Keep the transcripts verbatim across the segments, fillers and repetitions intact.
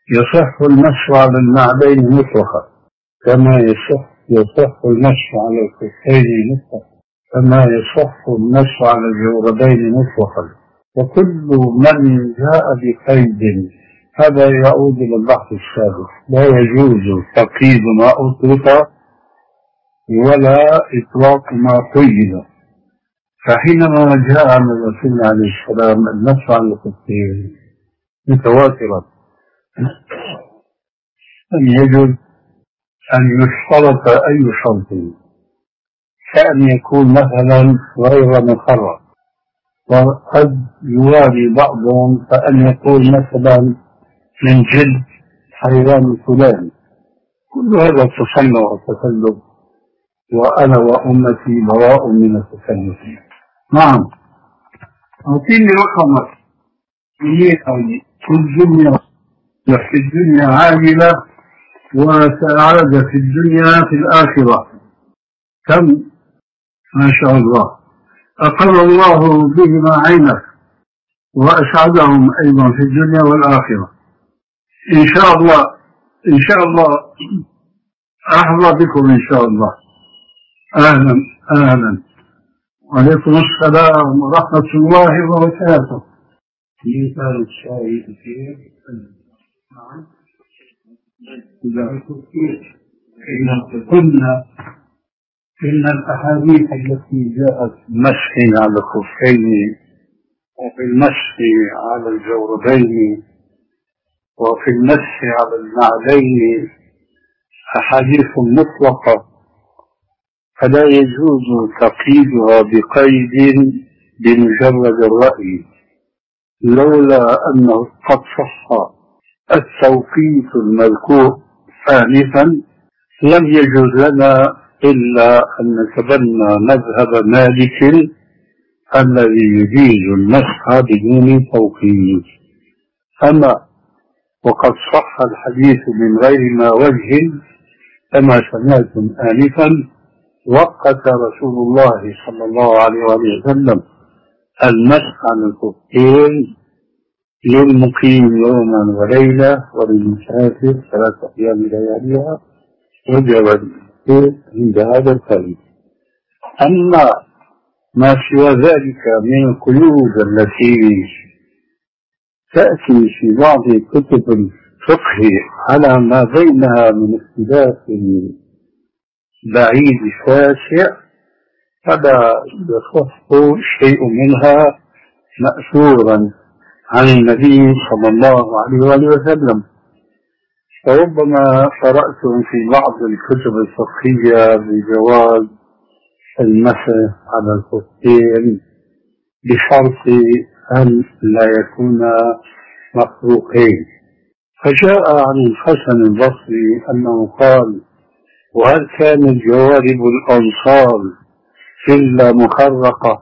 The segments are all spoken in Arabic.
يصح المشي على النعلين مطلقا، كما يصح يصح المشي على الخفين مطلقا، كما يصح المشي على الجوربين مطلقا. وكل من جاء بقيد هذا يعود إلى البحث السابق، لا يجوز تقييد ما أطلق ولا إطلاق ما قيد. فحينما جاء عن الرسول عليه السلام المشي على الخفين متواترا، أن يجب أن يشترط أي شرط، كأن يكون مثلا غير مخرج، وقد يوالي بعضهم فأن يقول مثلا من جلد حيوان فلان. كل هذا تصنع وتسلب، وأنا وأمتي براء من التسلب. نعم، أعطيني رقمك في الدنيا في الدنيا عاجلة وسعادة في الدنيا في الآخرة. كم؟ ما شاء الله، أقر الله بهما عينك وأسعدهم أيضا في الدنيا والآخرة إن شاء الله. إن شاء الله أحظى بكم إن شاء الله. أهلا أهلا، وعليكم السلام ورحمة الله وبركاته. مثال الشاي كثير. إذا قلنا إن الأحاديث التي جاءت مسح على الخفين وفي المسح على الجوربين وفي المسح على النعلين أحاديث مطلقة، فلا يجوز تقييدها بقيد بمجرد الرأي، لولا أنه قد صح التوقيت المذكور آنفا لم يجوز لنا إلا أن نتبنى مذهب مالك الذي يجيز المسح بدون توقيت. أما وقد صح الحديث من غير ما وجه كما سمعتم آنفا، وقت رسول الله صلى الله عليه وسلم المسح على الخفين للمقيم يوما وليلة وللمسافر ثلاثة أيام لياليها، وجب عند هذا القيد. أما ما سوى ذلك من القيود التي تأتي في بعض كتب الفقه على ما بينها من اختلاف بعيد شاسع، فلا يصح شيء منها مأثورا عن النبي صلى الله عليه وسلم. فربما قرأتم في بعض الكتب الفقهية بجواز المسح على الخفين بشرط أن لا يكونا مخلوقين. فجاء عن الحسن البصري أنه قال: وهل كانت جوارب الأنصار إلا مخرقة؟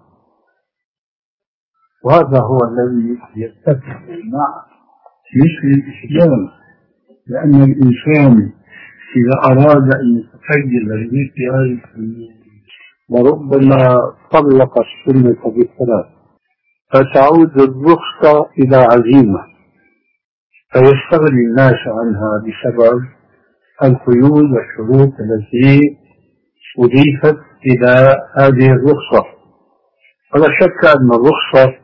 وهذا هو الذي يتفق مع مثل الإسلام، لأن الإنسان إذا أراد أن يتخيل بمثل هذه السنة وربما طلق السنة بالثلاث، فتعود الرخصة إلى عزيمة فيستغني الناس عنها بسبب القيود والشروط التي أضيفت إلى هذه الرخصة. ولا شك أن الرخصة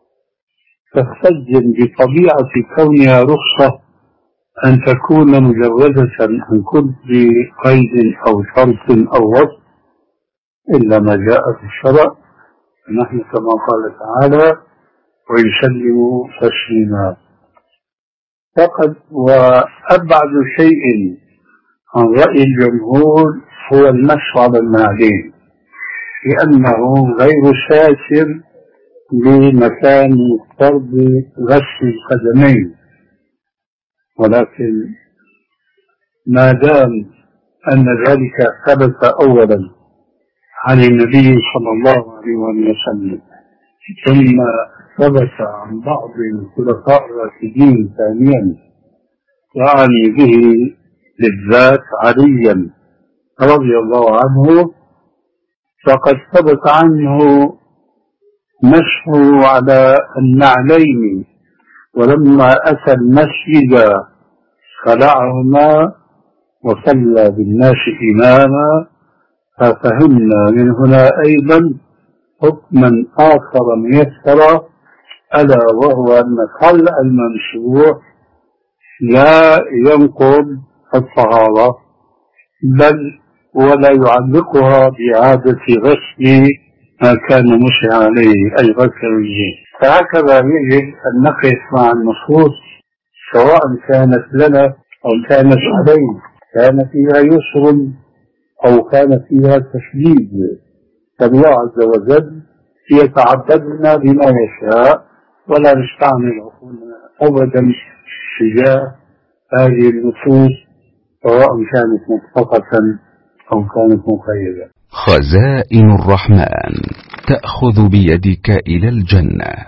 تختزن بطبيعة كونها رخصة أن تكون مجردة عن كل قيد أو شرط أو وصف إلا ما جاء في الشرع، نحن كما قال تعالى: ويسلموا تسليما. فقد وأبعد شيء عن رأي الجمهور هو المسح على النعلين، لأنه غير ساتر لمكان فرض غسل القدمين، ولكن ما دام أن ذلك ثبت أولا عن النبي صلى الله عليه وسلم ثم ثبت عن بعض الخلفاء الراشدين ثانيا، وأعني به بالذات عليا رضي الله عنه، فقد ثبت عنه مسحه على النعلين، ولما أتى المسجد خلعهما وصلى بالناس إماما. ففهمنا من هنا أيضا حكما آخر ميسرا، ألا وهو أن خلع الممسوح لا ينقض الطهارة، بل ولا يعلقها بإعادة غسل ما كان مسح عليه أي غسل الرجلين. فهكذا يجب أن نقف مع النصوص سواء كانت لنا أو كانت علينا، كان فيها يسر أو كان فيها تشديد، فالله عز وجل يتعبدنا بما يشاء، ولا نستعمل عقولنا أبدا تجاه هذه النصوص سواء كانت مطلقة أو كانت مقيدة. خزائن الرحمن تأخذ بيدك إلى الجنة.